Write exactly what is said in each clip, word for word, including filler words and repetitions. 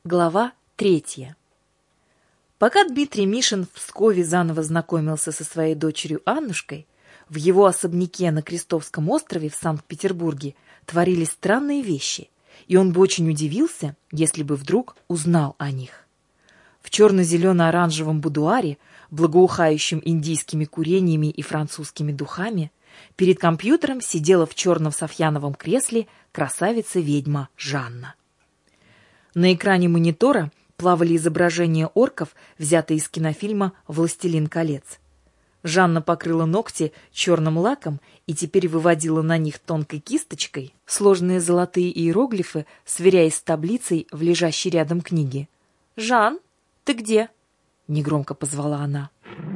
Глава третья. Пока Дмитрий Мишин в Пскове заново знакомился со своей дочерью Аннушкой, в его особняке на Крестовском острове в Санкт-Петербурге творились странные вещи, и он бы очень удивился, если бы вдруг узнал о них. В черно-зелено-оранжевом будуаре, благоухающем индийскими курениями и французскими духами, перед компьютером сидела в черном софьяновом кресле красавица-ведьма Жанна. На экране монитора плавали изображения орков, взятые из кинофильма «Властелин колец». Жанна покрыла ногти черным лаком и теперь выводила на них тонкой кисточкой сложные золотые иероглифы, сверяясь с таблицей в лежащей рядом книге. «Жан, ты где?» — негромко позвала она.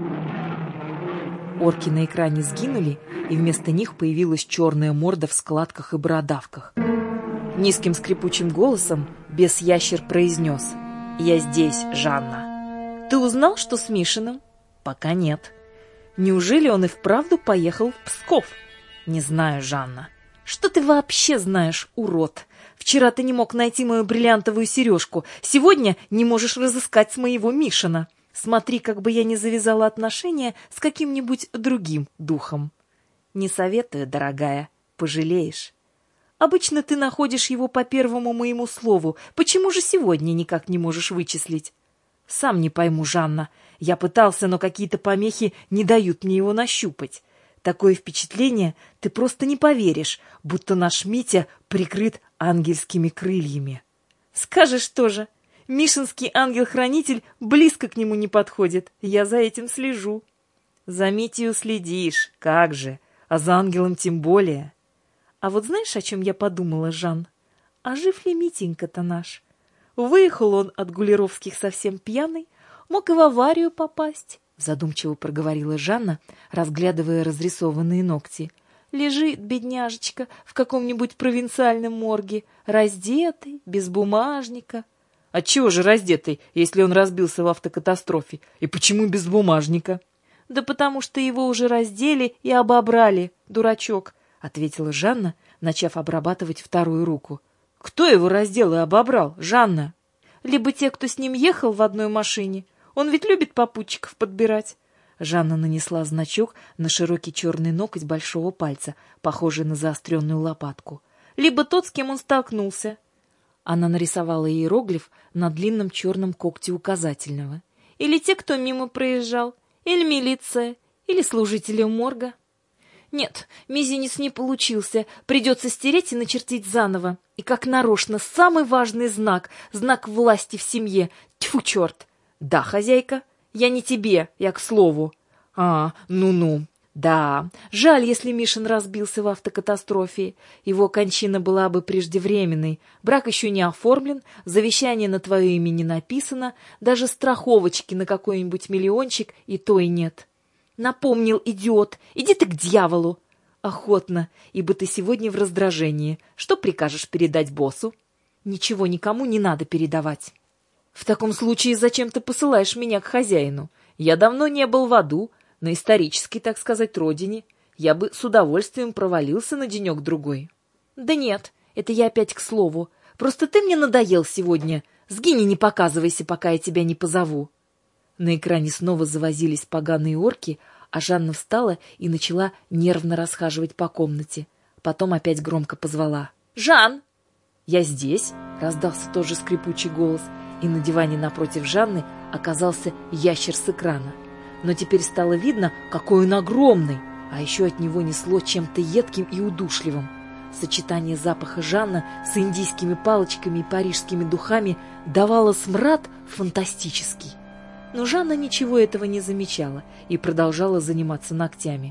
Орки на экране сгинули, и вместо них появилась черная морда в складках и бородавках. Низким скрипучим голосом бес-ящер произнес: «Я здесь, Жанна». «Ты узнал, что с Мишиным?» «Пока нет». «Неужели он и вправду поехал в Псков?» «Не знаю, Жанна». «Что ты вообще знаешь, урод? Вчера ты не мог найти мою бриллиантовую сережку, сегодня не можешь разыскать моего Мишина. Смотри, как бы я не завязала отношения с каким-нибудь другим духом». «Не советую, дорогая, пожалеешь». «Обычно ты находишь его по первому моему слову. Почему же сегодня никак не можешь вычислить?» «Сам не пойму, Жанна. Я пытался, но какие-то помехи не дают мне его нащупать. Такое впечатление, ты просто не поверишь, будто наш Митя прикрыт ангельскими крыльями». «Скажешь тоже. Мишинский ангел-хранитель близко к нему не подходит. Я за этим слежу». «За Митю следишь, как же, а за ангелом тем более». «А вот знаешь, о чем я подумала, Жан? А жив ли Митенька-то наш? Выехал он от Гулеровских совсем пьяный, мог и в аварию попасть», — задумчиво проговорила Жанна, разглядывая разрисованные ногти. «Лежит, бедняжечка, в каком-нибудь провинциальном морге, раздетый, без бумажника». «Отчего же раздетый, если он разбился в автокатастрофе? И почему без бумажника?» «Да потому что его уже раздели и обобрали, дурачок», — ответила Жанна, начав обрабатывать вторую руку. «Кто его раздел и обобрал, Жанна?» «Либо те, кто с ним ехал в одной машине. Он ведь любит попутчиков подбирать». Жанна нанесла значок на широкий черный ноготь большого пальца, похожий на заостренную лопатку. «Либо тот, с кем он столкнулся». Она нарисовала иероглиф на длинном черном когте указательного. «Или те, кто мимо проезжал, или милиция, или служители морга». «Нет, мизинец не получился. Придется стереть и начертить заново. И как нарочно, самый важный знак, знак власти в семье. Тьфу, черт!» «Да, хозяйка, я не тебе, я к слову». «А, ну-ну. Да, жаль, если Мишин разбился в автокатастрофе. Его кончина была бы преждевременной. Брак еще не оформлен, завещание на твое имя не написано, даже страховочки на какой-нибудь миллиончик и то и нет». «Напомнил, идиот! Иди ты к дьяволу!» «Охотно, ибо ты сегодня в раздражении. Что прикажешь передать боссу?» «Ничего никому не надо передавать». «В таком случае зачем ты посылаешь меня к хозяину? Я давно не был в аду, на исторической, так сказать, родине. Я бы с удовольствием провалился на денек-другой». «Да нет, это я опять к слову. Просто ты мне надоел сегодня. Сгинь и не показывайся, пока я тебя не позову». На экране снова завозились поганые орки, а Жанна встала и начала нервно расхаживать по комнате. Потом опять громко позвала: «Жан!» «Я здесь!» — раздался тот же скрипучий голос, и на диване напротив Жанны оказался ящер с экрана. Но теперь стало видно, какой он огромный, а еще от него несло чем-то едким и удушливым. Сочетание запаха Жанна с индийскими палочками и парижскими духами давало смрад фантастический. Но Жанна ничего этого не замечала и продолжала заниматься ногтями.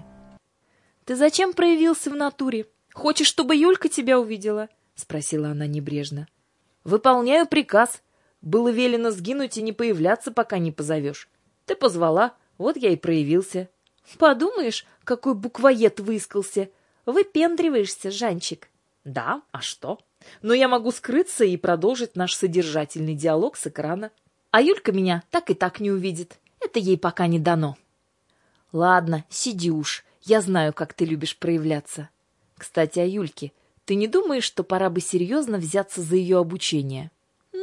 «Ты зачем проявился в натуре? Хочешь, чтобы Юлька тебя увидела?» — спросила она небрежно. «Выполняю приказ. Было велено сгинуть и не появляться, пока не позовешь. Ты позвала, вот я и проявился». «Подумаешь, какой буквоед выискался. Выпендриваешься, Жанчик». «Да, а что? Но я могу скрыться и продолжить наш содержательный диалог с экрана. А Юлька меня так и так не увидит. Это ей пока не дано». «Ладно, сиди уж. Я знаю, как ты любишь проявляться. Кстати, о Юльке. Ты не думаешь, что пора бы серьезно взяться за ее обучение?»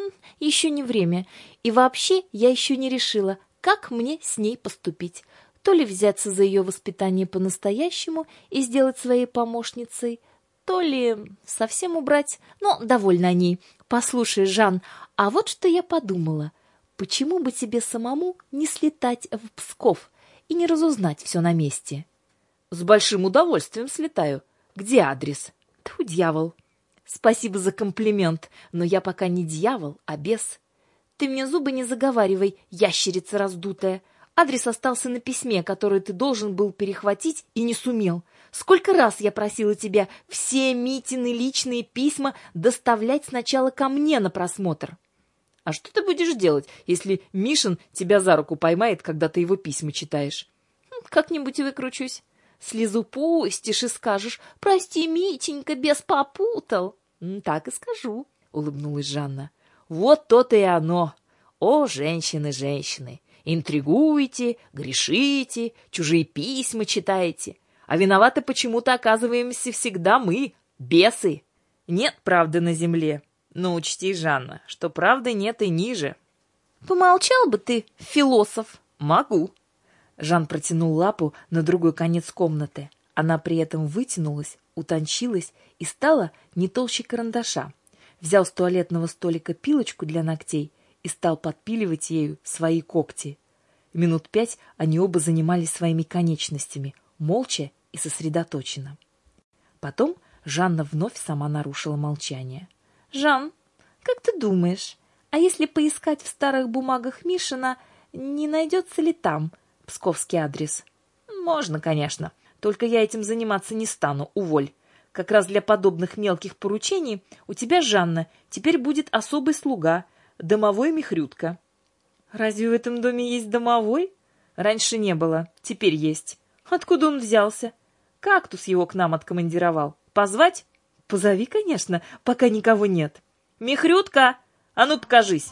Еще не время. И вообще я еще не решила, как мне с ней поступить. То ли взяться за ее воспитание по-настоящему и сделать своей помощницей, то ли совсем убрать. Но довольна о ней. Послушай, Жан, а вот что я подумала. Почему бы тебе самому не слетать в Псков и не разузнать все на месте? С большим удовольствием слетаю. Где адрес? Тьфу, дьявол. Спасибо за комплимент, но я пока не дьявол, а бес. Ты мне зубы не заговаривай, ящерица раздутая. Адрес остался на письме, которое ты должен был перехватить и не сумел. Сколько раз я просила тебя все Митины личные письма доставлять сначала ко мне на просмотр. А что ты будешь делать, если Мишин тебя за руку поймает, когда ты его письма читаешь? Как-нибудь выкручусь. Слезу пустишь и скажешь: «Прости, Митенька, бес попутал». Так и скажу, улыбнулась Жанна. Вот то-то и оно. О, женщины, женщины, интригуете, грешите, чужие письма читаете, а виноваты почему-то оказываемся всегда мы, бесы. Нет правды на земле. Но учти, Жанна, что правды нет и ниже. Помолчал бы ты, философ. Могу. Жан протянул лапу на другой конец комнаты. Она при этом вытянулась, утончилась и стала не толще карандаша. Взял с туалетного столика пилочку для ногтей и стал подпиливать ею свои когти. Минут пять они оба занимались своими конечностями, молча и сосредоточенно. Потом Жанна вновь сама нарушила молчание. «Жан, как ты думаешь, а если поискать в старых бумагах Мишина, не найдется ли там псковский адрес?» «Можно, конечно, только я этим заниматься не стану, уволь. Как раз для подобных мелких поручений у тебя, Жанна, теперь будет особый слуга, домовой Михрютка». «Разве в этом доме есть домовой?» «Раньше не было, теперь есть». «Откуда он взялся?» «Кактус его к нам откомандировал. Позвать?» «Позови, конечно, пока никого нет». «Михрютка, а ну покажись!»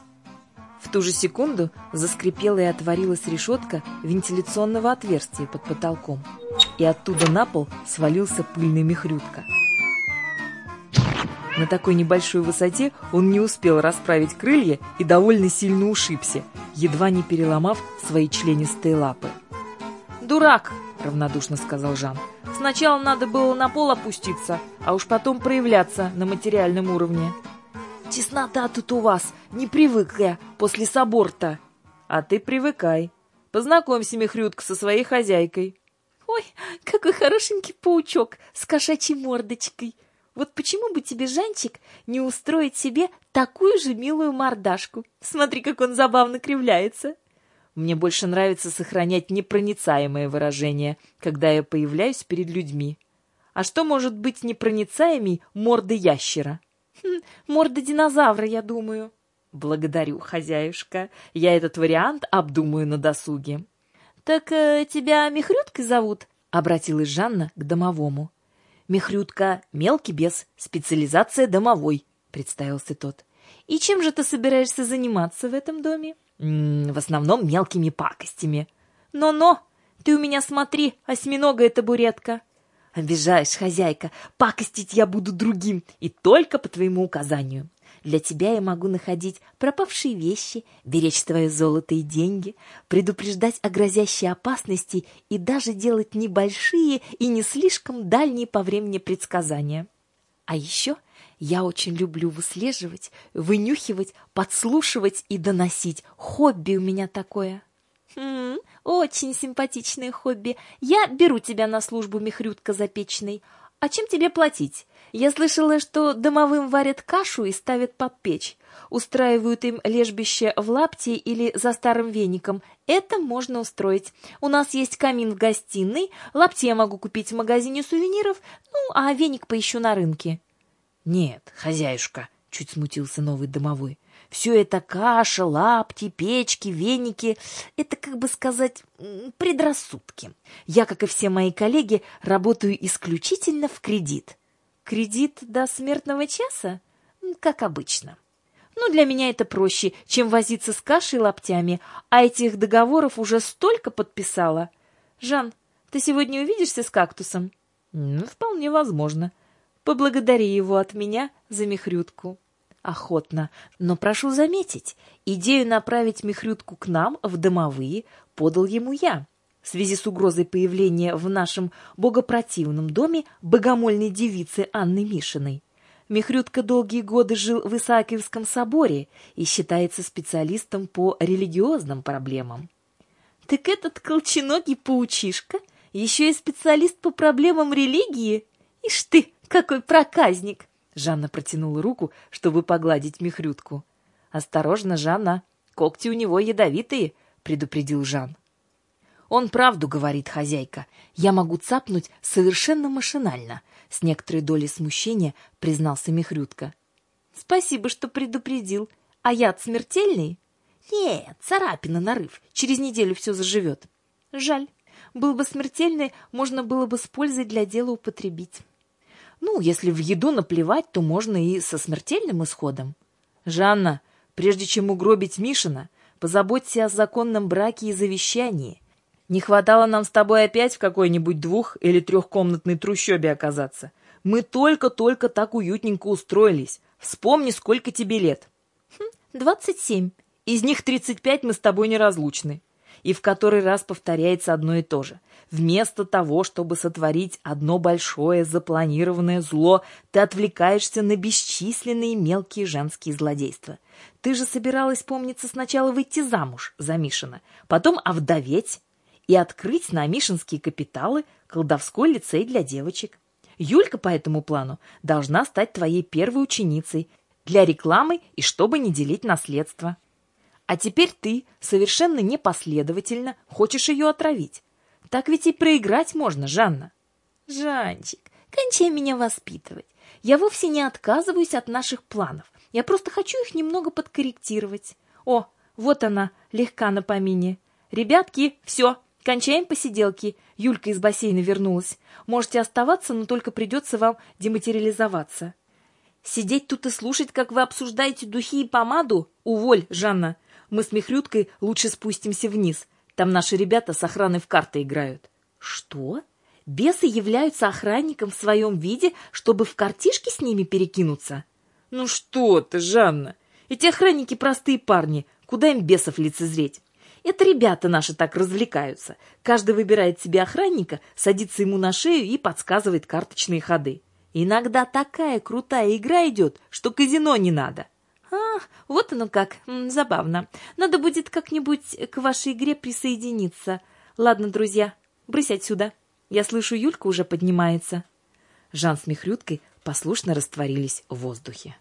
В ту же секунду заскрипела и отворилась решетка вентиляционного отверстия под потолком, и оттуда на пол свалился пыльный Михрютка. На такой небольшой высоте он не успел расправить крылья и довольно сильно ушибся, едва не переломав свои членистые лапы. «Дурак!» — равнодушно сказал Жан. «Сначала надо было на пол опуститься, а уж потом проявляться на материальном уровне». «Теснота тут у вас, не привык я после собор-то». «А ты привыкай. Познакомься, Михрютка, со своей хозяйкой». «Ой, какой хорошенький паучок с кошачьей мордочкой. Вот почему бы тебе, Жанчик, не устроить себе такую же милую мордашку? Смотри, как он забавно кривляется». Мне больше нравится сохранять непроницаемое выражение, когда я появляюсь перед людьми. А что может быть непроницаемей морды ящера? Хм, морда динозавра, я думаю. Благодарю, хозяюшка. Я этот вариант обдумаю на досуге. Так э, тебя Михрюткой зовут? Обратилась Жанна к домовому. Михрютка — мелкий бес, специализация домовой, представился тот. И чем же ты собираешься заниматься в этом доме? В основном мелкими пакостями. Но-но, ты у меня смотри, осьминогая табуретка. Обижаешь, хозяйка, пакостить я буду другим, и только по твоему указанию. Для тебя я могу находить пропавшие вещи, беречь твое золото и деньги, предупреждать о грозящей опасности и даже делать небольшие и не слишком дальние по времени предсказания. А еще я очень люблю выслеживать, вынюхивать, подслушивать и доносить. Хобби у меня такое. Хм, очень симпатичное хобби. Я беру тебя на службу, Михрютка запечный. А чем тебе платить? Я слышала, что домовым варят кашу и ставят под печь. Устраивают им лежбище в лапте или за старым веником. Это можно устроить. У нас есть камин в гостиной, лапти я могу купить в магазине сувениров, ну, а веник поищу на рынке. Нет, хозяюшка, чуть смутился новый домовой. Все это каша, лапти, печки, веники — это, как бы сказать, предрассудки. Я, как и все мои коллеги, работаю исключительно в кредит. Кредит до смертного часа? Как обычно. Ну, для меня это проще, чем возиться с кашей и лаптями, а этих договоров уже столько подписала. Жан, ты сегодня увидишься с кактусом? Ну, вполне возможно. Поблагодари его от меня за Михрютку. Охотно, но прошу заметить, идею направить Михрютку к нам в домовые подал ему я. В связи с угрозой появления в нашем богопротивном доме богомольной девицы Анны Мишиной. Михрютка долгие годы жил в Исаакиевском соборе и считается специалистом по религиозным проблемам. Так этот колченогий паучишка еще и специалист по проблемам религии? Ишь ты, какой проказник! Жанна протянула руку, чтобы погладить Михрютку. «Осторожно, Жанна, когти у него ядовитые», — предупредил Жан. «Он правду говорит, хозяйка. Я могу цапнуть совершенно машинально», — с некоторой долей смущения признался Михрютка. «Спасибо, что предупредил. А яд смертельный?» «Нет, царапина, нарыв. Через неделю все заживет». «Жаль. Был бы смертельный, можно было бы с пользой для дела употребить». «Ну, если в еду наплевать, то можно и со смертельным исходом». «Жанна, прежде чем угробить Мишина, позаботься о законном браке и завещании. Не хватало нам с тобой опять в какой-нибудь двух- или трехкомнатной трущобе оказаться. Мы только-только так уютненько устроились. Вспомни, сколько тебе лет». Хм, «Двадцать семь. Из них тридцать пять мы с тобой неразлучны». И в который раз повторяется одно и то же. Вместо того, чтобы сотворить одно большое запланированное зло, ты отвлекаешься на бесчисленные мелкие женские злодейства. Ты же собиралась, помнится, сначала выйти замуж за Мишина, потом овдоветь и открыть на мишинские капиталы колдовской лицей для девочек. Юлька по этому плану должна стать твоей первой ученицей для рекламы и чтобы не делить наследство. А теперь ты совершенно непоследовательно хочешь ее отравить. Так ведь и проиграть можно, Жанна. Жанчик, кончай меня воспитывать. Я вовсе не отказываюсь от наших планов. Я просто хочу их немного подкорректировать. О, вот она, легка на помине. Ребятки, все, кончаем посиделки. Юлька из бассейна вернулась. Можете оставаться, но только придется вам дематериализоваться. Сидеть тут и слушать, как вы обсуждаете духи и помаду? Уволь, Жанна. Мы с Михрюткой лучше спустимся вниз. Там наши ребята с охраной в карты играют». «Что? Бесы являются охранником в своем виде, чтобы в картишки с ними перекинуться?» «Ну что ты, Жанна! Эти охранники простые парни. Куда им бесов лицезреть? Это ребята наши так развлекаются. Каждый выбирает себе охранника, садится ему на шею и подсказывает карточные ходы. Иногда такая крутая игра идет, что казино не надо». «А, вот оно как. М, забавно. Надо будет как-нибудь к вашей игре присоединиться. Ладно, друзья, брысь отсюда. Я слышу, Юлька уже поднимается». Жан с Михрюткой послушно растворились в воздухе.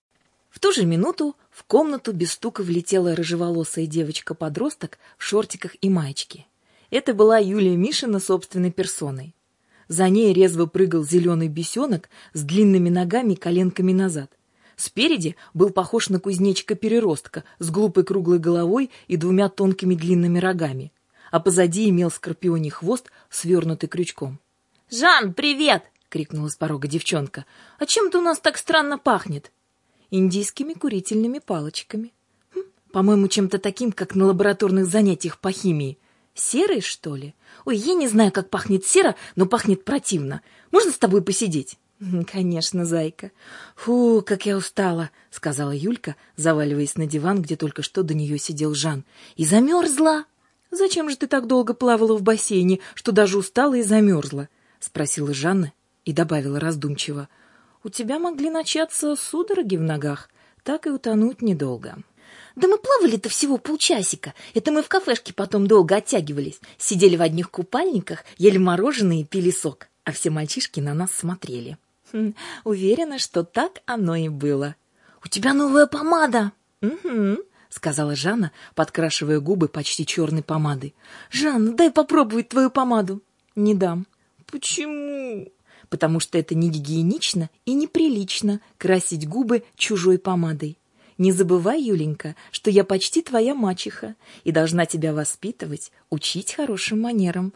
В ту же минуту в комнату без стука влетела рыжеволосая девочка-подросток в шортиках и маечке. Это была Юлия Мишина собственной персоной. За ней резво прыгал зеленый бесенок с длинными ногами и коленками назад. Спереди был похож на кузнечика-переростка с глупой круглой головой и двумя тонкими длинными рогами, а позади имел скорпионий хвост, свернутый крючком. «Жан, привет!» — крикнула с порога девчонка. «А чем-то у нас так странно пахнет?» «Индийскими курительными палочками. Хм, по-моему, чем-то таким, как на лабораторных занятиях по химии. Серой, что ли? Ой, я не знаю, как пахнет сера, но пахнет противно. Можно с тобой посидеть?» «Конечно, зайка. Фу, как я устала», — сказала Юлька, заваливаясь на диван, где только что до нее сидел Жан. «И замерзла». «Зачем же ты так долго плавала в бассейне, что даже устала и замерзла?» — спросила Жанна и добавила раздумчиво. «У тебя могли начаться судороги в ногах, так и утонуть недолго». «Да мы плавали-то всего полчасика. Это мы в кафешке потом долго оттягивались. Сидели в одних купальниках, ели мороженое и пили сок, а все мальчишки на нас смотрели». Хм, уверена, что так оно и было. «У тебя новая помада!» «Угу», — сказала Жанна, подкрашивая губы почти черной помадой. «Жанна, дай попробовать твою помаду». «Не дам». «Почему?» «Потому что это не гигиенично и неприлично красить губы чужой помадой. Не забывай, Юленька, что я почти твоя мачеха и должна тебя воспитывать, учить хорошим манерам.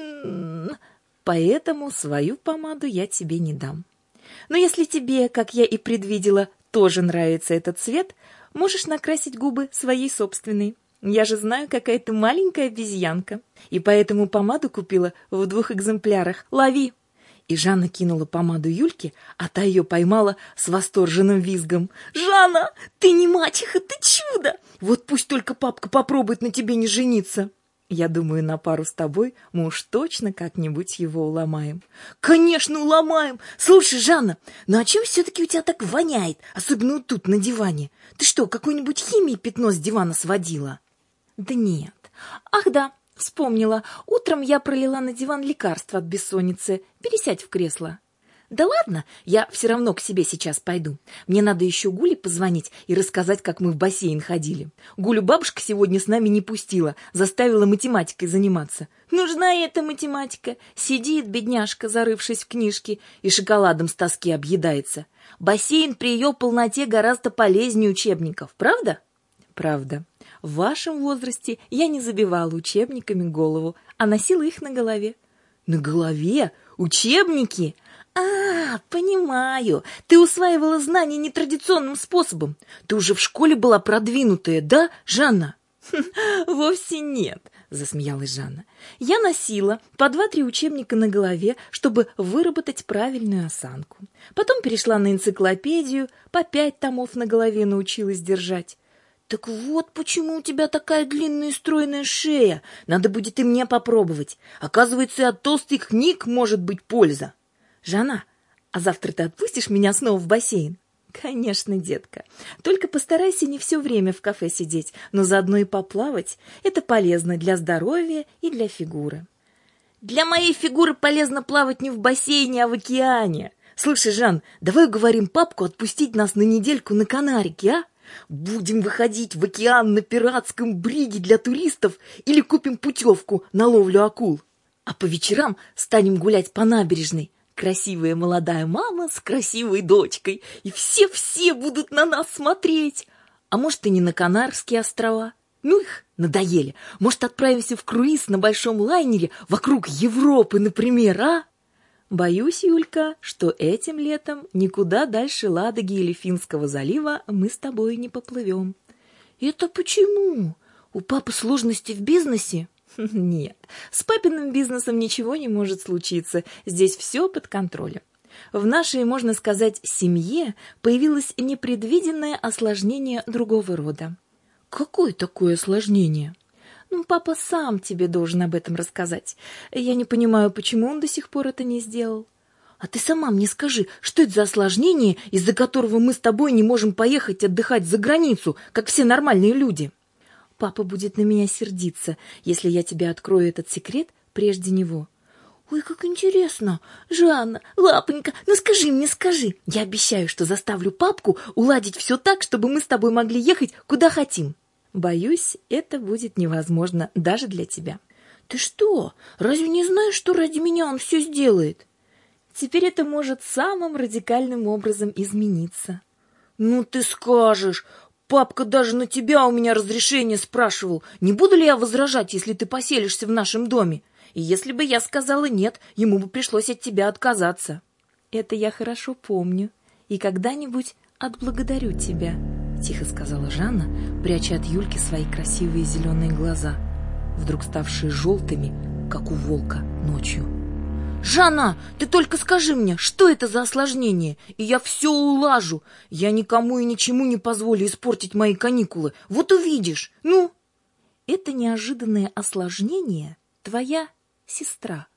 М-м-м, поэтому свою помаду я тебе не дам. Но если тебе, как я и предвидела, тоже нравится этот цвет, можешь накрасить губы своей собственной. Я же знаю, какая ты маленькая обезьянка, и поэтому помаду купила в двух экземплярах. Лови!» И Жанна кинула помаду Юльке, а та ее поймала с восторженным визгом. «Жанна, ты не мачеха, ты чудо! Вот пусть только папка попробует на тебе не жениться!» «Я думаю, на пару с тобой мы уж точно как-нибудь его уломаем». «Конечно, уломаем! Слушай, Жанна, ну а чем все-таки у тебя так воняет, особенно вот тут, на диване? Ты что, какой-нибудь химией пятно с дивана сводила?» «Да нет. Ах да, вспомнила. Утром я пролила на диван лекарство от бессонницы. Пересядь в кресло». «Да ладно, я все равно к себе сейчас пойду. Мне надо еще Гуле позвонить и рассказать, как мы в бассейн ходили. Гулю бабушка сегодня с нами не пустила, заставила математикой заниматься. Нужна эта математика. Сидит бедняжка, зарывшись в книжки, и шоколадом с тоски объедается. Бассейн при ее полноте гораздо полезнее учебников, правда?» «Правда. В вашем возрасте я не забивала учебниками голову, а носила их на голове». «На голове? Учебники? А, понимаю. Ты усваивала знания нетрадиционным способом. Ты уже в школе была продвинутая, да, Жанна?» «Вовсе нет», — засмеялась Жанна. «Я носила по два-три учебника на голове, чтобы выработать правильную осанку. Потом перешла на энциклопедию, по пять томов на голове научилась держать». «Так вот почему у тебя такая длинная и стройная шея. Надо будет и мне попробовать. Оказывается, и от толстых книг может быть польза». «Жанна, а завтра ты отпустишь меня снова в бассейн?» «Конечно, детка. Только постарайся не все время в кафе сидеть, но заодно и поплавать. Это полезно для здоровья и для фигуры». «Для моей фигуры полезно плавать не в бассейне, а в океане. Слушай, Жан, давай уговорим папку отпустить нас на недельку на Канарики, а? Будем выходить в океан на пиратском бриге для туристов или купим путевку на ловлю акул. А по вечерам станем гулять по набережной. Красивая молодая мама с красивой дочкой, и все-все будут на нас смотреть. А может, и не на Канарские острова? Ну их, надоели. Может, отправимся в круиз на большом лайнере вокруг Европы, например, а?» «Боюсь, Юлька, что этим летом никуда дальше Ладоги или Финского залива мы с тобой не поплывем». «Это почему? У папы сложности в бизнесе?» «Нет, с папиным бизнесом ничего не может случиться. Здесь все под контролем. В нашей, можно сказать, семье появилось непредвиденное осложнение другого рода». «Какое такое осложнение?» «Ну, папа сам тебе должен об этом рассказать. Я не понимаю, почему он до сих пор это не сделал». «А ты сама мне скажи, что это за осложнение, из-за которого мы с тобой не можем поехать отдыхать за границу, как все нормальные люди?» «Папа будет на меня сердиться, если я тебе открою этот секрет прежде него». «Ой, как интересно! Жанна, лапонька, ну скажи мне, скажи. Я обещаю, что заставлю папку уладить все так, чтобы мы с тобой могли ехать куда хотим». «Боюсь, это будет невозможно даже для тебя». «Ты что? Разве не знаешь, что ради меня он все сделает?» «Теперь это может самым радикальным образом измениться». «Ну ты скажешь! Папка даже на тебя у меня разрешение спрашивал. Не буду ли я возражать, если ты поселишься в нашем доме? И если бы я сказала нет, ему бы пришлось от тебя отказаться». «Это я хорошо помню. И когда-нибудь отблагодарю тебя», — тихо сказала Жанна, пряча от Юльки свои красивые зеленые глаза, вдруг ставшие желтыми, как у волка ночью. «Жанна, ты только скажи мне, что это за осложнение, и я все улажу. Я никому и ничему не позволю испортить мои каникулы. Вот увидишь, ну!» «Это неожиданное осложнение твоя сестра».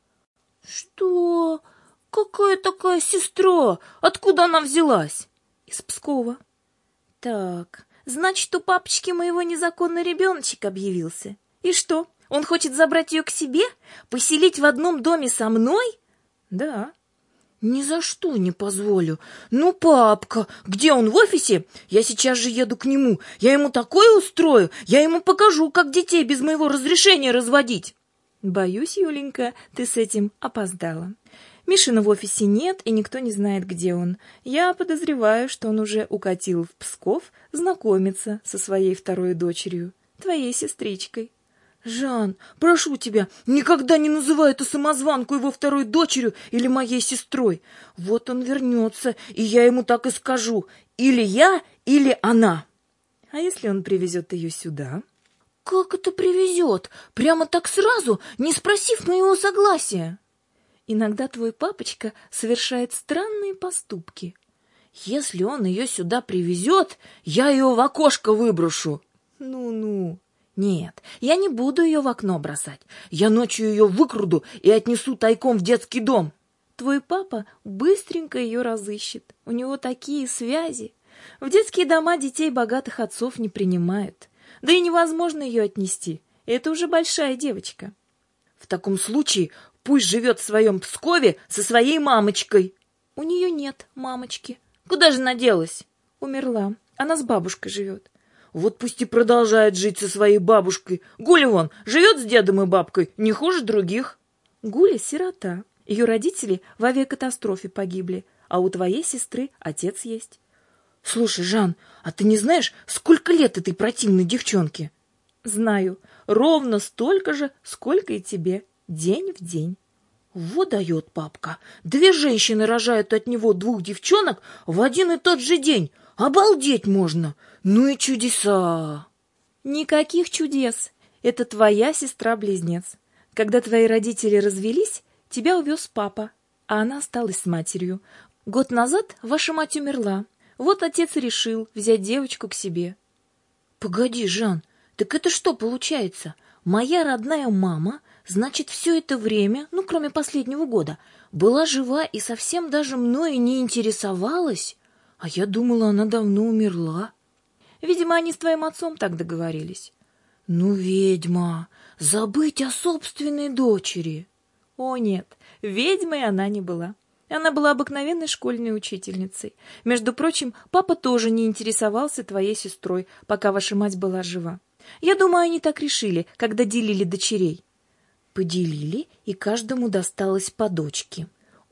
«Что? Какая такая сестра? Откуда она взялась?» «Из Пскова». «Так, значит, у папочки моего незаконный ребеночек объявился. И что, он хочет забрать ее к себе? Поселить в одном доме со мной?» «Да». «Ни за что не позволю. Ну, папка, где он, в офисе? Я сейчас же еду к нему. Я ему такое устрою. Я ему покажу, как детей без моего разрешения разводить». «Боюсь, Юленька, ты с этим опоздала. Мишина в офисе нет, и никто не знает, где он. Я подозреваю, что он уже укатил в Псков знакомиться со своей второй дочерью, твоей сестричкой». «Жан, прошу тебя, никогда не называй эту самозванку его второй дочерью или моей сестрой. Вот он вернется, и я ему так и скажу. Или я, или она». «А если он привезет ее сюда?» «Как это привезет? Прямо так сразу, не спросив моего согласия?» Иногда твой папочка совершает странные поступки. Если он ее сюда привезет, я ее в окошко выброшу. Ну-ну. Нет, я не буду ее в окно бросать. Я ночью ее выкраду и отнесу тайком в детский дом. Твой папа быстренько ее разыщет. У него такие связи. В детские дома детей богатых отцов не принимают. Да и невозможно ее отнести. Это уже большая девочка. В таком случае пусть живет в своем Пскове со своей мамочкой. У нее нет мамочки. Куда же она делась? Умерла. Она с бабушкой живет. Вот пусть и продолжает жить со своей бабушкой. Гуля вон живет с дедом и бабкой, не хуже других. Гуля сирота. Ее родители в авиакатастрофе погибли, а у твоей сестры отец есть. Слушай, Жан, а ты не знаешь, сколько лет этой противной девчонке? Знаю. Ровно столько же, сколько и тебе. День в день. Вот дает папка. Две женщины рожают от него двух девчонок в один и тот же день. Обалдеть можно! Ну и чудеса! Никаких чудес. Это твоя сестра-близнец. Когда твои родители развелись, тебя увез папа, а она осталась с матерью. Год назад ваша мать умерла. Вот отец решил взять девочку к себе. Погоди, Жан, так это что получается? Моя родная мама, значит, все это время, ну, кроме последнего года, была жива и совсем даже мною не интересовалась? А я думала, она давно умерла. Видимо, они с твоим отцом так договорились. Ну, ведьма, забыть о собственной дочери. О, нет, ведьмой она не была. Она была обыкновенной школьной учительницей. Между прочим, папа тоже не интересовался твоей сестрой, пока ваша мать была жива. Я думаю, они так решили, когда делили дочерей. Поделили, и каждому досталось по дочке.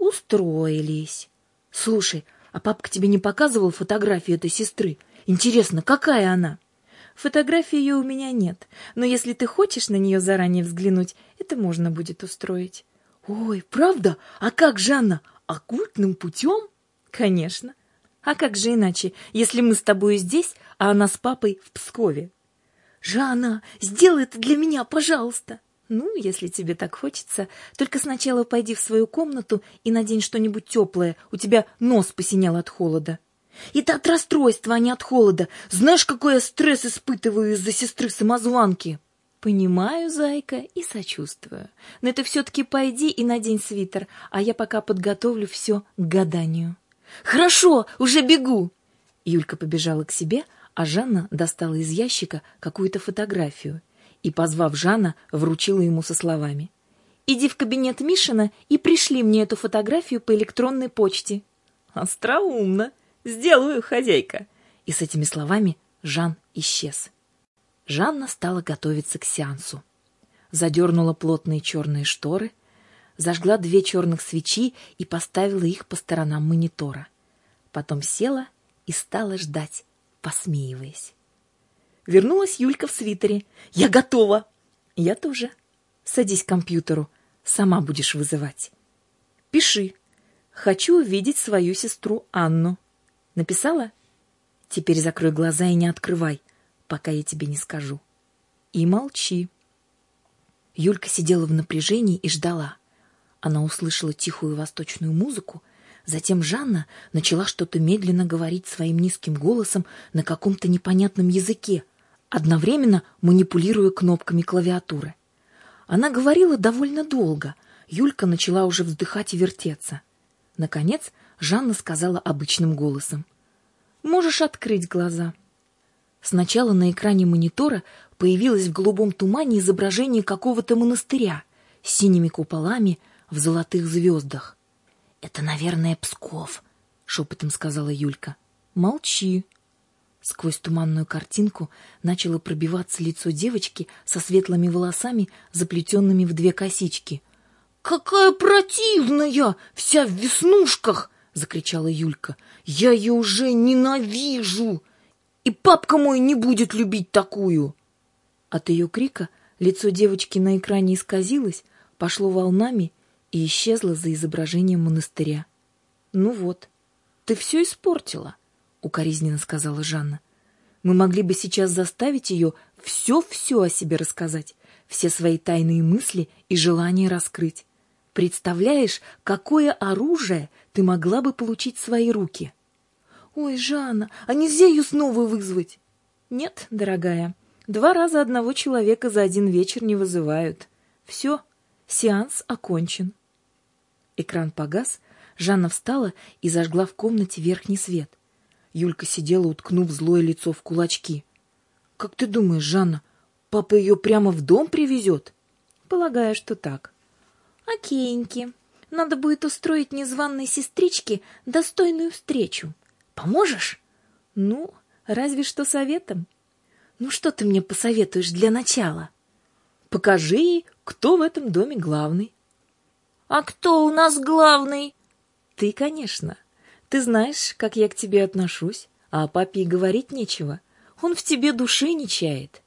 Устроились. Слушай, а папка тебе не показывал фотографию этой сестры? Интересно, какая она? Фотографии ее у меня нет, но если ты хочешь на нее заранее взглянуть, это можно будет устроить. Ой, правда? А как же она? Оккультным путем? Конечно. А как же иначе, если мы с тобой здесь, а она с папой в Пскове? Жанна, сделай это для меня, пожалуйста. Ну, если тебе так хочется, только сначала пойди в свою комнату и надень что-нибудь теплое, у тебя нос посинял от холода. Это от расстройства, а не от холода. Знаешь, какой я стресс испытываю из-за сестры-самозванки? Понимаю, зайка, и сочувствую. Но это все-таки пойди и надень свитер, а я пока подготовлю все к гаданию. Хорошо, уже бегу. Юлька побежала к себе, а Жанна достала из ящика какую-то фотографию и, позвав Жана, вручила ему со словами: «Иди в кабинет Мишина и пришли мне эту фотографию по электронной почте». «Остроумно! Сделаю, хозяйка!» И с этими словами Жан исчез. Жанна стала готовиться к сеансу. Задернула плотные черные шторы, зажгла две черных свечи и поставила их по сторонам монитора. Потом села и стала ждать, посмеиваясь. Вернулась Юлька в свитере. «Я готова!» «Я тоже. Садись к компьютеру, сама будешь вызывать. Пиши. Хочу увидеть свою сестру Анну. Написала? Теперь закрой глаза и не открывай, пока я тебе не скажу. И молчи». Юлька сидела в напряжении и ждала. Она услышала тихую восточную музыку, затем Жанна начала что-то медленно говорить своим низким голосом на каком-то непонятном языке, одновременно манипулируя кнопками клавиатуры. Она говорила довольно долго. Юлька начала уже вздыхать и вертеться. Наконец Жанна сказала обычным голосом: «Можешь открыть глаза». Сначала на экране монитора появилось в голубом тумане изображение какого-то монастыря с синими куполами в золотых звездах. «Это, наверное, Псков», — шепотом сказала Юлька. «Молчи». Сквозь туманную картинку начало пробиваться лицо девочки со светлыми волосами, заплетенными в две косички. «Какая противная! Вся в веснушках!» — закричала Юлька. «Я ее уже ненавижу! И папка мой не будет любить такую!» От ее крика лицо девочки на экране исказилось, пошло волнами и исчезло за изображением монастыря. «Ну вот, ты все испортила», — укоризненно сказала Жанна. «Мы могли бы сейчас заставить ее все-все о себе рассказать, все свои тайные мысли и желания раскрыть. Представляешь, какое оружие ты могла бы получить в свои руки? Ой, Жанна, а нельзя ее снова вызвать? Нет, дорогая, два раза одного человека за один вечер не вызывают. Все, сеанс окончен. Экран погас, Жанна встала и зажгла в комнате верхний свет. Юлька сидела, уткнув злое лицо в кулачки. «Как ты думаешь, Жанна, папа ее прямо в дом привезет?» «Полагаю, что так». «Окейньки, надо будет устроить незваной сестричке достойную встречу. Поможешь?» «Ну, разве что советом». «Ну что ты мне посоветуешь для начала?» «Покажи ей, кто в этом доме главный». «А кто у нас главный?» «Ты, конечно. Ты знаешь, как я к тебе отношусь, а о папе и говорить нечего. Он в тебе души не чает».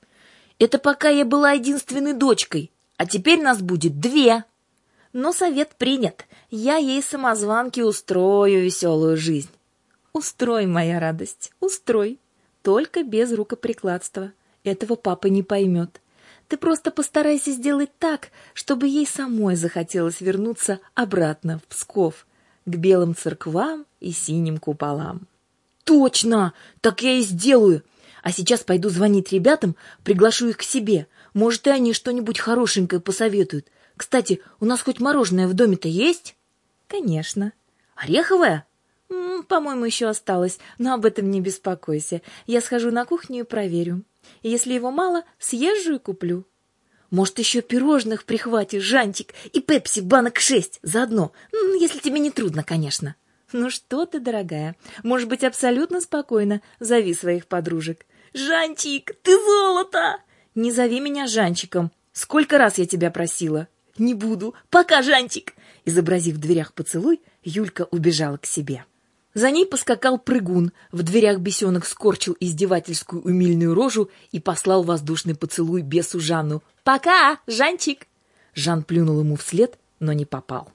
«Это пока я была единственной дочкой, а теперь нас будет две». «Но совет принят. Я ей самозванки устрою веселую жизнь». «Устрой, моя радость, устрой. Только без рукоприкладства. Этого папа не поймет. Ты просто постарайся сделать так, чтобы ей самой захотелось вернуться обратно в Псков, к белым церквам и синим куполам». «Точно! Так я и сделаю! А сейчас пойду звонить ребятам, приглашу их к себе. Может, и они что-нибудь хорошенькое посоветуют. Кстати, у нас хоть мороженое в доме-то есть?» «Конечно». «Ореховое?» М-м, «По-моему, еще осталось, но об этом не беспокойся. Я схожу на кухню и проверю. И если его мало, съезжу и куплю». «Может, еще пирожных прихватишь, Жанчик, и пепси банок шесть заодно, если тебе не трудно, конечно». «Ну что ты, дорогая, можешь быть абсолютно спокойна. Зови своих подружек». «Жанчик, ты золото!» «Не зови меня Жанчиком. Сколько раз я тебя просила?» «Не буду. Пока, Жанчик!» Изобразив в дверях поцелуй, Юлька убежала к себе. За ней поскакал прыгун, в дверях бесенок скорчил издевательскую умильную рожу и послал воздушный поцелуй бесу Жанну. «Пока, Жанчик!» Жан плюнул ему вслед, но не попал.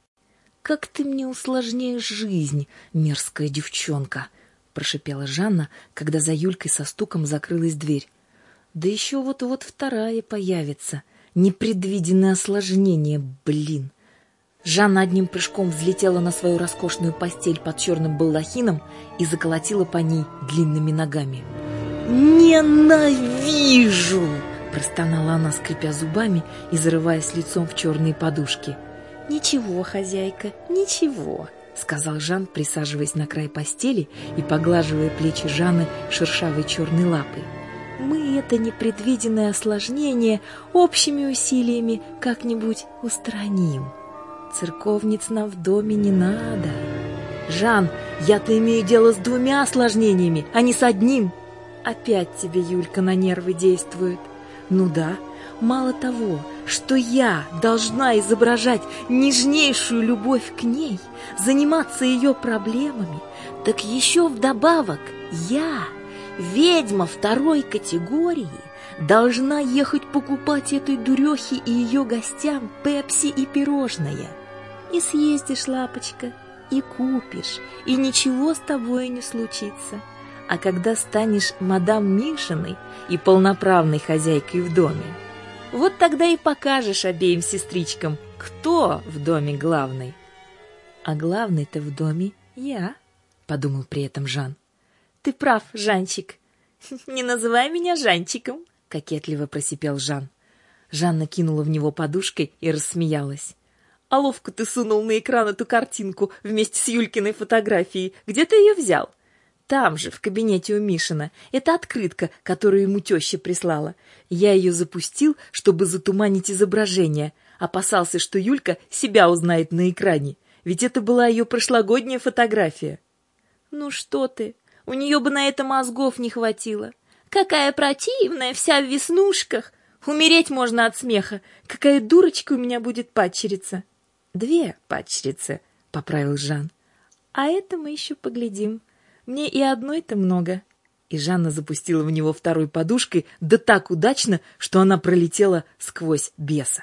«Как ты мне усложняешь жизнь, мерзкая девчонка!» прошипела Жанна, когда за Юлькой со стуком закрылась дверь. «Да еще вот-вот вторая появится. Непредвиденное осложнение, блин!» Жанна одним прыжком взлетела на свою роскошную постель под черным балдахином и заколотила по ней длинными ногами. «Ненавижу!» – простонала она, скрипя зубами и зарываясь лицом в черные подушки. «Ничего, хозяйка, ничего», — сказал Жан, присаживаясь на край постели и поглаживая плечи Жанны шершавой черной лапой. «Мы это непредвиденное осложнение общими усилиями как-нибудь устраним. Церковниц нам в доме не надо». «Жан, я-то имею дело с двумя осложнениями, а не с одним». «Опять тебе Юлька на нервы действует». «Ну да, мало того, что я должна изображать нежнейшую любовь к ней, заниматься ее проблемами, так еще вдобавок я, ведьма второй категории, должна ехать покупать этой дурехе и ее гостям пепси и пирожное. И съездишь, лапочка, и купишь, и ничего с тобой не случится. А когда станешь мадам Мишиной и полноправной хозяйкой в доме, вот тогда и покажешь обеим сестричкам, кто в доме главный». «А главный-то в доме я», — подумал при этом Жан. «Ты прав, Жанчик». «Не называй меня Жанчиком», — кокетливо просипел Жан. Жанна кинула в него подушкой и рассмеялась. «А ловко ты сунул на экран эту картинку вместе с Юлькиной фотографией. Где ты ее взял?» «Там же, в кабинете у Мишина. Это открытка, которую ему теща прислала. Я ее запустил, чтобы затуманить изображение. Опасался, что Юлька себя узнает на экране. Ведь это была ее прошлогодняя фотография». «Ну что ты, у нее бы на это мозгов не хватило. Какая противная, вся в веснушках. Умереть можно от смеха. Какая дурочка у меня будет падчерица». «Две падчерицы», — поправил Жан. «А это мы еще поглядим. Мне и одной-то много». И Жанна запустила в него второй подушкой, да так удачно, что она пролетела сквозь беса.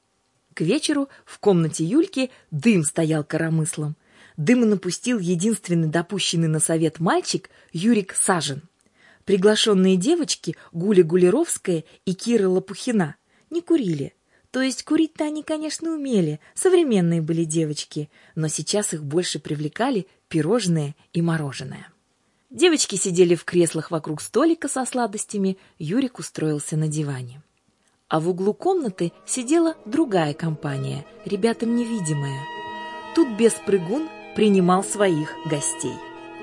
К вечеру в комнате Юльки дым стоял коромыслом. Дым напустил единственный допущенный на совет мальчик Юрик Сажин. Приглашенные девочки Гуля Гулеровская и Кира Лопухина не курили, То есть курить-то они, конечно, умели, современные были девочки, но сейчас их больше привлекали пирожные и мороженое. Девочки сидели в креслах вокруг столика со сладостями, Юрик устроился на диване. А в углу комнаты сидела другая компания, ребятам невидимая. Тут бес-прыгун принимал своих гостей.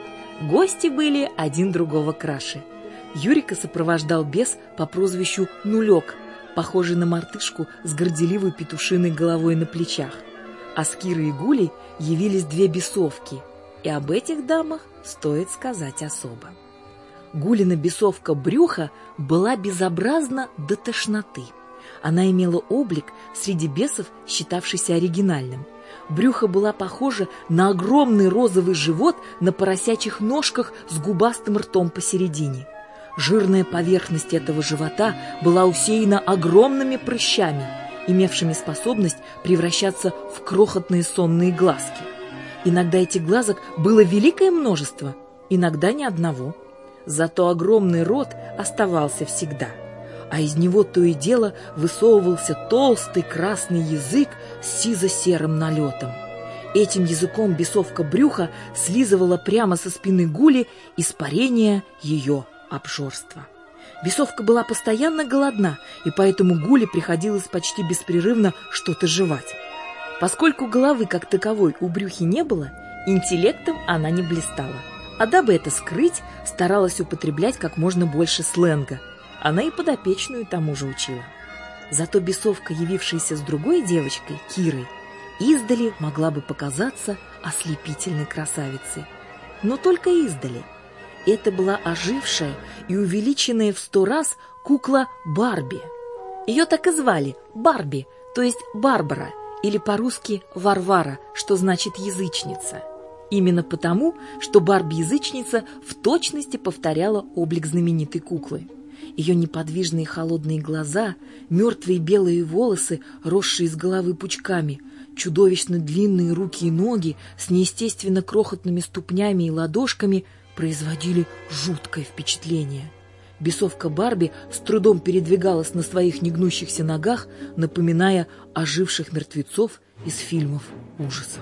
Гости были один другого краше. Юрика сопровождал бес по прозвищу Нулек, похожий на мартышку с горделивой петушиной головой на плечах. А с Кирой и Гулей явились две бесовки, и об этих дамах стоит сказать особо. Гулина бесовка Брюха была безобразна до тошноты. Она имела облик среди бесов, считавшийся оригинальным. Брюхо была похожа на огромный розовый живот на поросячьих ножках с губастым ртом посередине. Жирная поверхность этого живота была усеяна огромными прыщами, имевшими способность превращаться в крохотные сонные глазки. Иногда этих глазок было великое множество, иногда ни одного. Зато огромный рот оставался всегда, а из него то и дело высовывался толстый красный язык с сизо-серым налетом. Этим языком бесовка Брюха слизывала прямо со спины Гули испарение ее обжорства. Бесовка была постоянно голодна, и поэтому Гуле приходилось почти беспрерывно что-то жевать. Поскольку головы как таковой у Брюхи не было, интеллектом она не блистала. А дабы это скрыть, старалась употреблять как можно больше сленга. Она и подопечную тому же учила. Зато бесовка, явившаяся с другой девочкой, Кирой, издали могла бы показаться ослепительной красавицей. Но только издали. Это была ожившая и увеличенная в сто раз кукла Барби. Ее так и звали – Барби, то есть Барбара, или по-русски Варвара, что значит язычница. Именно потому, что Барби-язычница в точности повторяла облик знаменитой куклы. Ее неподвижные холодные глаза, мертвые белые волосы, росшие из головы пучками, чудовищно длинные руки и ноги с неестественно крохотными ступнями и ладошками производили жуткое впечатление. Бесовка Барби с трудом передвигалась на своих негнущихся ногах, напоминая оживших мертвецов из фильмов ужасов.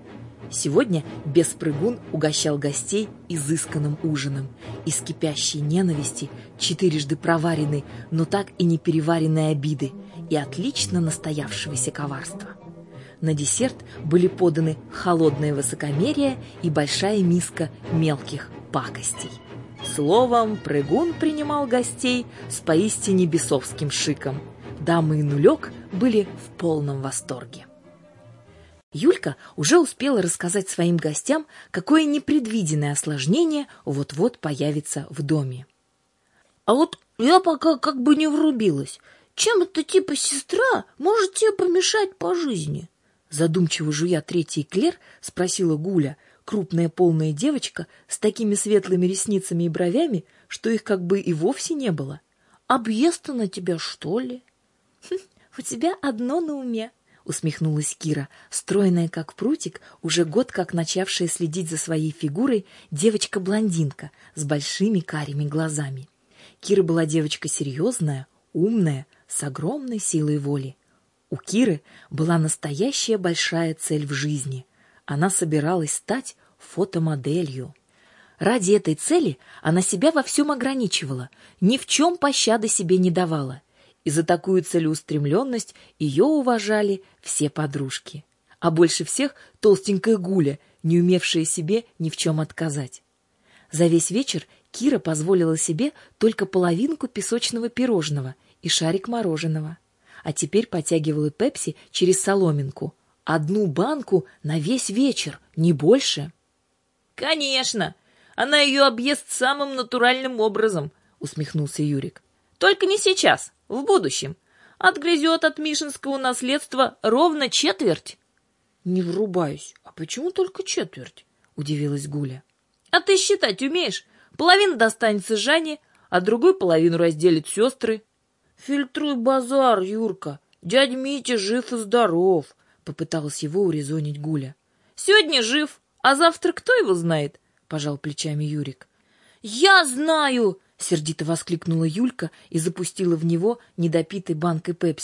Сегодня бес-прыгун угощал гостей изысканным ужином из кипящей ненависти, четырежды проваренной, но так и не переваренной обиды и отлично настоявшегося коварства. На десерт были поданы холодное высокомерие и большая миска мелких пакостей. Словом, прыгун принимал гостей с поистине бесовским шиком. Дамы и Нулек были в полном восторге. Юлька уже успела рассказать своим гостям, какое непредвиденное осложнение вот-вот появится в доме. А вот я пока как бы не врубилась. Чем это типа сестра может тебе помешать по жизни? Задумчиво жуя третий эклер, спросила Гуля, крупная полная девочка с такими светлыми ресницами и бровями, что их как бы и вовсе не было. Объезд на тебя, что ли? У тебя одно на уме, усмехнулась Кира, стройная как прутик, уже год как начавшая следить за своей фигурой девочка-блондинка с большими карими глазами. Кира была девочка серьезная, умная, с огромной силой воли. У Киры была настоящая большая цель в жизни. Она собиралась стать фотомоделью. Ради этой цели она себя во всем ограничивала, ни в чем пощады себе не давала. И за такую целеустремленность ее уважали все подружки. А больше всех толстенькая Гуля, не умевшая себе ни в чем отказать. За весь вечер Кира позволила себе только половинку песочного пирожного и шарик мороженого. А теперь потягивала пепси через соломинку. Одну банку на весь вечер, не больше. «Конечно! Она ее объест самым натуральным образом», — усмехнулся Юрик. «Только не сейчас, в будущем. Отгрызет от мишинского наследства ровно четверть». «Не врубаюсь. А почему только четверть?» — удивилась Гуля. «А ты считать умеешь? Половина достанется Жанне, а другую половину разделят сестры». «Фильтруй базар, Юрка. Дядя Митя жив и здоров», — попыталась его урезонить Гуля. «Сегодня жив, а завтра кто его знает?» — пожал плечами Юрик. «Я знаю!» — сердито воскликнула Юлька и запустила в него недопитой банкой пепси.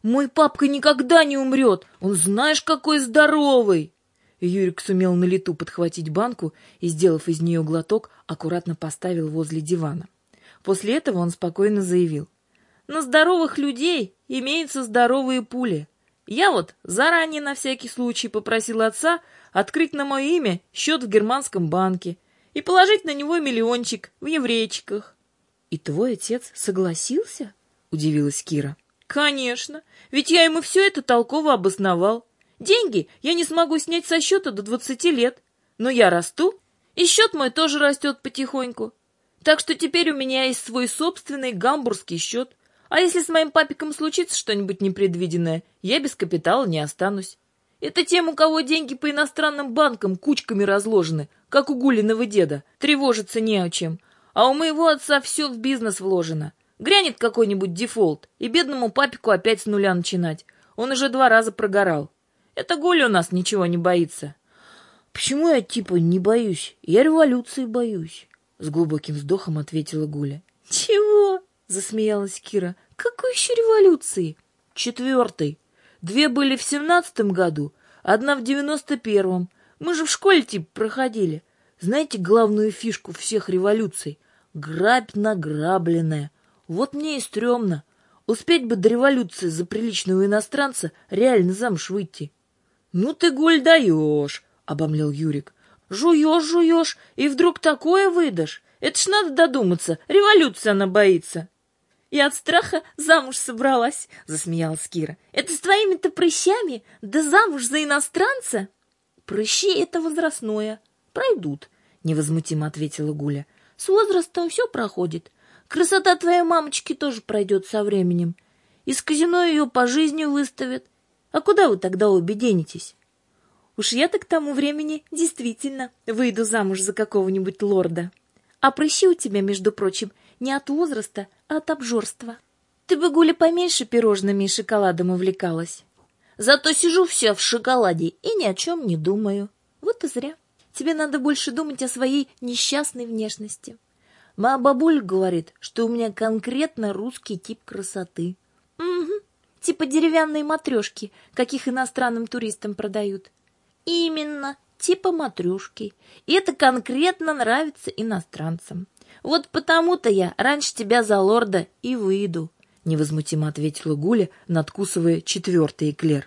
Мой папка никогда не умрет, он знаешь, какой здоровый!» Юрик сумел на лету подхватить банку и, сделав из нее глоток, аккуратно поставил возле дивана. После этого он спокойно заявил: «На здоровых людей имеются здоровые пули. Я вот заранее на всякий случай попросил отца открыть на мое имя счет в германском банке и положить на него миллиончик в еврейчиках». «И твой отец согласился?» — удивилась Кира. «Конечно, ведь я ему все это толково обосновал. Деньги я не смогу снять со счета до двадцати лет, но я расту, и счет мой тоже растет потихоньку. Так что теперь у меня есть свой собственный гамбургский счет. А если с моим папиком случится что-нибудь непредвиденное, я без капитала не останусь. Это тем, у кого деньги по иностранным банкам кучками разложены, как у Гулиного деда, тревожиться не о чем. А у моего отца все в бизнес вложено. Грянет какой-нибудь дефолт, и бедному папику опять с нуля начинать. Он уже два раза прогорал. Это Гуля у нас ничего не боится». «Почему я типа не боюсь? Я революции боюсь», — с глубоким вздохом ответила Гуля. «Чего?» — засмеялась Кира. «Какой еще революции?» «Четвертой. Две были в семнадцатом году, одна в девяносто первом. Мы же в школе типа проходили. Знаете главную фишку всех революций? Грабь награбленная. Вот мне и стрёмно. Успеть бы до революции за приличного иностранца реально замуж выйти». «Ну ты, Гуль, даешь!» — обомлел Юрик. «Жуешь, жуешь, и вдруг такое выдашь? Это ж надо додуматься, революция она боится». «И от страха замуж собралась», — засмеялась Кира. «Это с твоими-то прыщами? Да замуж за иностранца?» «Прыщи — это возрастное. Пройдут», — невозмутимо ответила Гуля. «С возрастом все проходит. Красота твоей мамочки тоже пройдет со временем. Из казино ее по жизни выставят. А куда вы тогда обе денетесь?» «Уж я-то к тому времени действительно выйду замуж за какого-нибудь лорда. А прыщи у тебя, между прочим, не от возраста, а от обжорства. Ты бы, Гуля, поменьше пирожными и шоколадом увлекалась». «Зато сижу вся в шоколаде и ни о чем не думаю». «Вот и зря. Тебе надо больше думать о своей несчастной внешности». «Моя бабуля говорит, что у меня конкретно русский тип красоты». «Угу. Типа деревянные матрешки, каких иностранным туристам продают». «Именно, типа матрешки. И это конкретно нравится иностранцам. Вот потому-то я раньше тебя за лорда и выйду», — невозмутимо ответила Гуля, надкусывая четвертый эклер.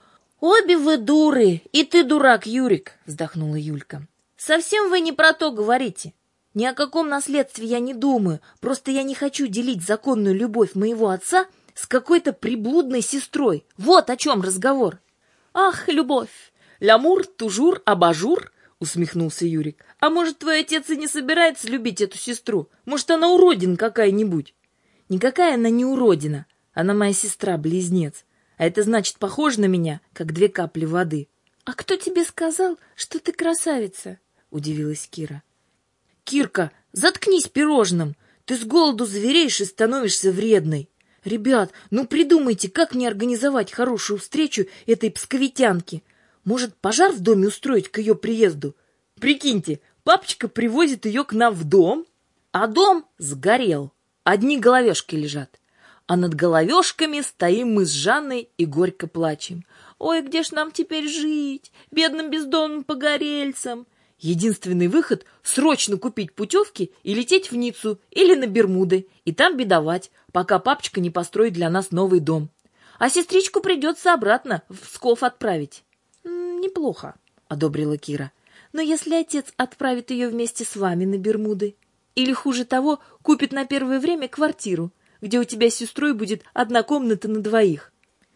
«Обе вы дуры, и ты дурак, Юрик», — вздохнула Юлька. «Совсем вы не про то говорите. Ни о каком наследстве я не думаю, просто я не хочу делить законную любовь моего отца с какой-то приблудной сестрой. Вот о чем разговор». «Ах, любовь! Лямур, тужур, абажур!» — усмехнулся Юрик. «А может, твой отец и не собирается любить эту сестру? Может, она уродина какая-нибудь?» «Никакая она не уродина. Она моя сестра-близнец. А это значит, похожа на меня, как две капли воды». «А кто тебе сказал, что ты красавица?» — удивилась Кира. «Кирка, заткнись пирожным! Ты с голоду звереешь и становишься вредной. Ребят, ну придумайте, как мне организовать хорошую встречу этой псковитянки. Может, пожар в доме устроить к ее приезду? Прикиньте, папочка привозит ее к нам в дом, а дом сгорел. Одни головешки лежат. А над головешками стоим мы с Жанной и горько плачем. Ой, где ж нам теперь жить, бедным бездомным погорельцам? Единственный выход — срочно купить путевки и лететь в Ниццу или на Бермуды, и там бедовать, пока папочка не построит для нас новый дом. А сестричку придется обратно в Псков отправить». «Неплохо», — одобрила Кира. «Но если отец отправит ее вместе с вами на Бермуды, или, хуже того, купит на первое время квартиру, где у тебя с сестрой будет одна комната на двоих».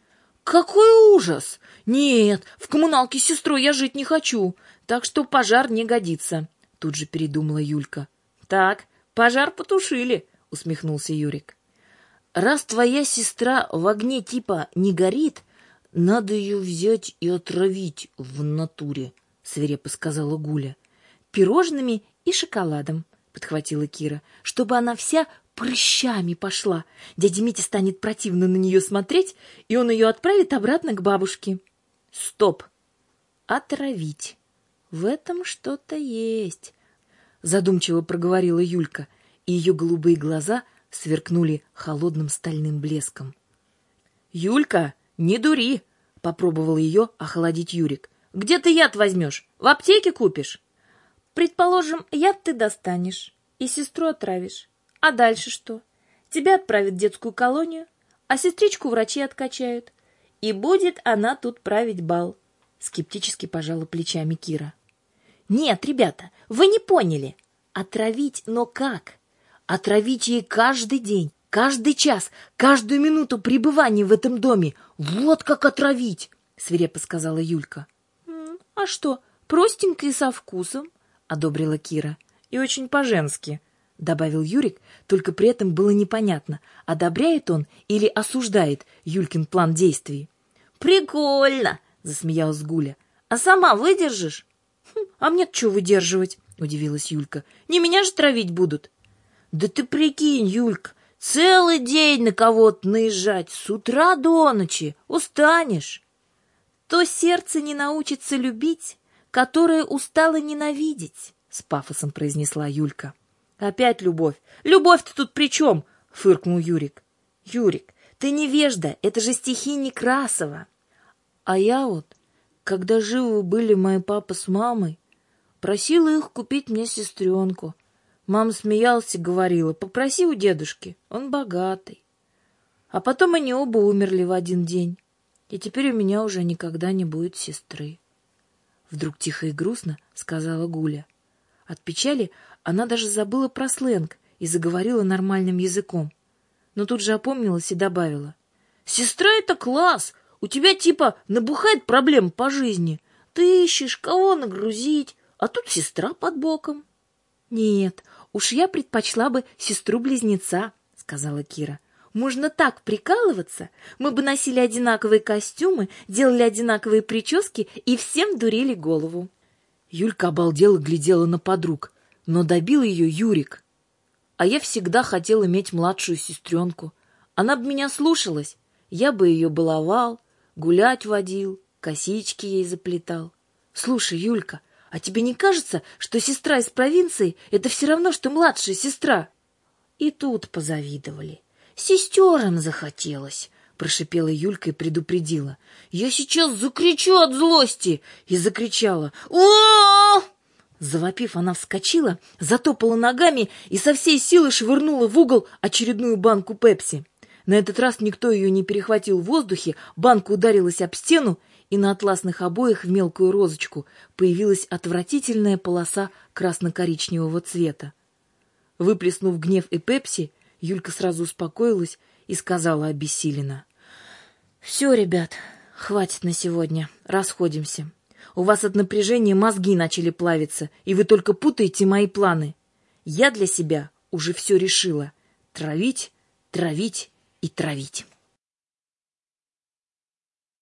«Какой ужас! Нет, в коммуналке с сестрой я жить не хочу, так что пожар не годится», — тут же передумала Юлька. «Так, пожар потушили», — усмехнулся Юрик. «Раз твоя сестра в огне типа не горит, надо ее взять и отравить в натуре», — свирепо сказала Гуля. «Пирожными и шоколадом», — подхватила Кира, — «чтобы она вся прыщами пошла. Дядя Митя станет противно на нее смотреть, и он ее отправит обратно к бабушке». «Стоп! Отравить. В этом что-то есть», — задумчиво проговорила Юлька, и ее голубые глаза сверкнули холодным стальным блеском. Юлька, не дури, попробовал ее охладить Юрик. Где ты яд возьмешь? В аптеке купишь? Предположим, яд ты достанешь и сестру отравишь. А дальше что? Тебя отправят в детскую колонию, а сестричку врачи откачают. И будет она тут править бал. Скептически пожала плечами Кира. Нет, ребята, вы не поняли. Отравить, но как? Отравить ей каждый день, каждый час, каждую минуту пребывания в этом доме. Вот как отравить, свирепо сказала Юлька. А что, простенько и со вкусом, одобрила Кира. И очень по-женски, добавил Юрик, только при этом было непонятно, одобряет он или осуждает Юлькин план действий. Прикольно, засмеялась Гуля. А сама выдержишь? Хм, а мне-то что выдерживать? Удивилась Юлька. Не меня же травить будут. Да ты прикинь, Юлька, целый день на кого-то наезжать, с утра до ночи, устанешь. То сердце не научится любить, которое устало ненавидеть, с пафосом произнесла Юлька. Опять любовь. Любовь-то тут при чем? Фыркнул Юрик. Юрик, ты невежда, это же стихи Некрасова. А я вот, когда живы были мои папа с мамой, просила их купить мне сестренку. Мама смеялась и говорила: попроси у дедушки, он богатый. А потом они оба умерли в один день, и теперь у меня уже никогда не будет сестры. Вдруг тихо и грустно сказала Гуля. От печали она даже забыла про сленг и заговорила нормальным языком. Но тут же опомнилась и добавила: «Сестра — это класс! У тебя типа набухает проблем по жизни. Ты ищешь, кого нагрузить, а тут сестра под боком». «Нет, уж я предпочла бы сестру-близнеца», — сказала Кира. «Можно так прикалываться. Мы бы носили одинаковые костюмы, делали одинаковые прически и всем дурили голову». Юлька обалдела, глядела на подруг, но добил ее Юрик. А я всегда хотел иметь младшую сестренку. Она бы меня слушалась, я бы ее баловал, гулять водил, косички ей заплетал. Слушай, Юлька, а тебе не кажется, что сестра из провинции — это все равно, что младшая сестра? И тут позавидовали. Сестерам захотелось, прошипела Юлька и предупредила. Я сейчас закричу от злости! И закричала. О! Завопив, она вскочила, затопала ногами и со всей силы швырнула в угол очередную банку пепси. На этот раз никто ее не перехватил в воздухе, банка ударилась об стену, и на атласных обоях в мелкую розочку появилась отвратительная полоса красно-коричневого цвета. Выплеснув гнев и пепси, Юлька сразу успокоилась и сказала обессиленно: «Все, ребят, хватит на сегодня, расходимся. У вас от напряжения мозги начали плавиться, и вы только путаете мои планы. Я для себя уже все решила. Травить, травить и травить».